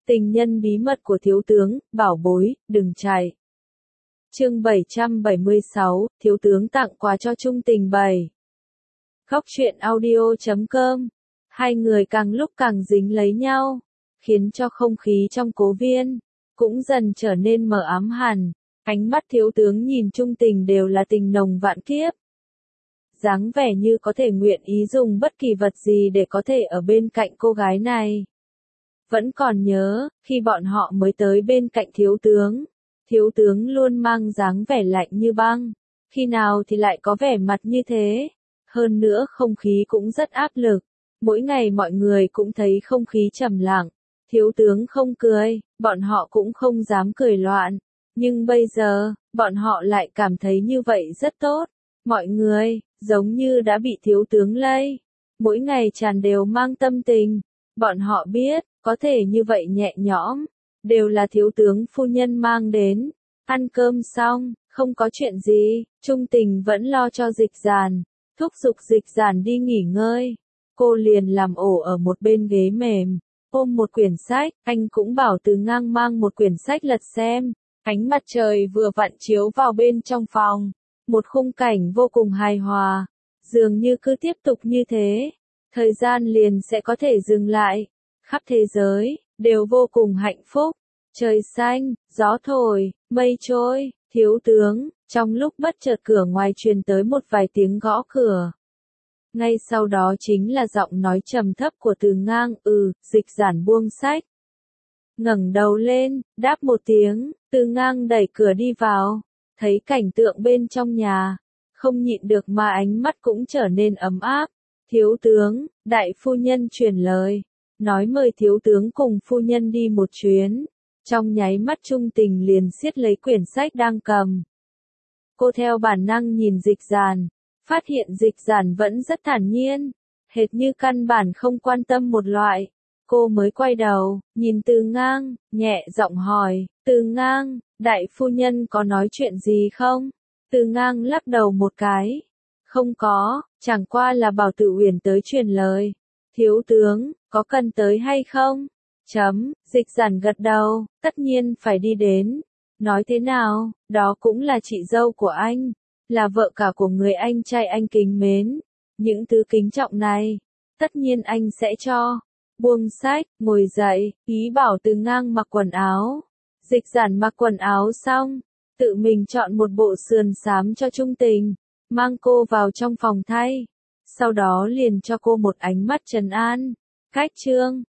Tình nhân bí mật của thiếu tướng, bảo bối, đừng chạy. Chương 776, thiếu tướng tặng quà cho Trung Tình 7. Góc truyện audio.com. Hai người càng lúc càng dính lấy nhau, khiến cho không khí trong cố viên cũng dần trở nên mờ ám hẳn. Ánh mắt thiếu tướng nhìn Trung Tình đều là tình nồng vạn kiếp. Dáng vẻ như có thể nguyện ý dùng bất kỳ vật gì để có thể ở bên cạnh cô gái này. Vẫn còn nhớ, khi bọn họ mới tới bên cạnh thiếu tướng luôn mang dáng vẻ lạnh như băng, khi nào thì lại có vẻ mặt như thế. Hơn nữa không khí cũng rất áp lực, mỗi ngày mọi người cũng thấy không khí trầm lặng, thiếu tướng không cười, bọn họ cũng không dám cười loạn. Nhưng bây giờ, bọn họ lại cảm thấy như vậy rất tốt. Mọi người, giống như đã bị thiếu tướng lây. Mỗi ngày tràn đều mang tâm tình. Bọn họ biết, có thể như vậy nhẹ nhõm. Đều là thiếu tướng phu nhân mang đến. Ăn cơm xong, không có chuyện gì. Trung Tình vẫn lo cho Dịch Giản. Thúc giục Dịch Giản đi nghỉ ngơi. Cô liền làm ổ ở một bên ghế mềm. Ôm một quyển sách, anh cũng bảo Từ Ngang mang một quyển sách lật xem. Ánh mặt trời vừa vặn chiếu vào bên trong phòng. Một khung cảnh vô cùng hài hòa. Dường như cứ tiếp tục như thế, thời gian liền sẽ có thể dừng lại. Khắp thế giới, đều vô cùng hạnh phúc. Trời xanh, gió thổi, mây trôi, thiếu tướng. Trong lúc bất chợt cửa ngoài truyền tới một vài tiếng gõ cửa. Ngay sau đó chính là giọng nói trầm thấp của Từ Ngang. Dịch Giản buông sách, ngẩng đầu lên, đáp một tiếng. Từ Ngang đẩy cửa đi vào, thấy cảnh tượng bên trong nhà, không nhịn được mà ánh mắt cũng trở nên ấm áp. Thiếu tướng, đại phu nhân truyền lời, nói mời thiếu tướng cùng phu nhân đi một chuyến. Trong nháy mắt Trung Tình liền siết lấy quyển sách đang cầm. Cô theo bản năng nhìn Dịch Giản, phát hiện Dịch Giản vẫn rất thản nhiên, hệt như căn bản không quan tâm một loại. Cô mới quay đầu, nhìn Từ Ngang, nhẹ giọng hỏi, Từ Ngang, đại phu nhân có nói chuyện gì không? Từ Ngang lắc đầu một cái. Không có, chẳng qua là bảo Tự Uyển tới truyền lời. Thiếu tướng, có cần tới hay không? Dịch Giản gật đầu, tất nhiên phải đi đến. Nói thế nào, đó cũng là chị dâu của anh, là vợ cả của người anh trai anh kính mến. Những thứ kính trọng này, tất nhiên anh sẽ cho. Buông sách, ngồi dậy, ý bảo Từ Ngang mặc quần áo. Dịch Giản mặc quần áo xong, tự mình chọn một bộ sườn xám cho Trung Tình, mang cô vào trong phòng thay. Sau đó liền cho cô một ánh mắt trấn an. Cách chương,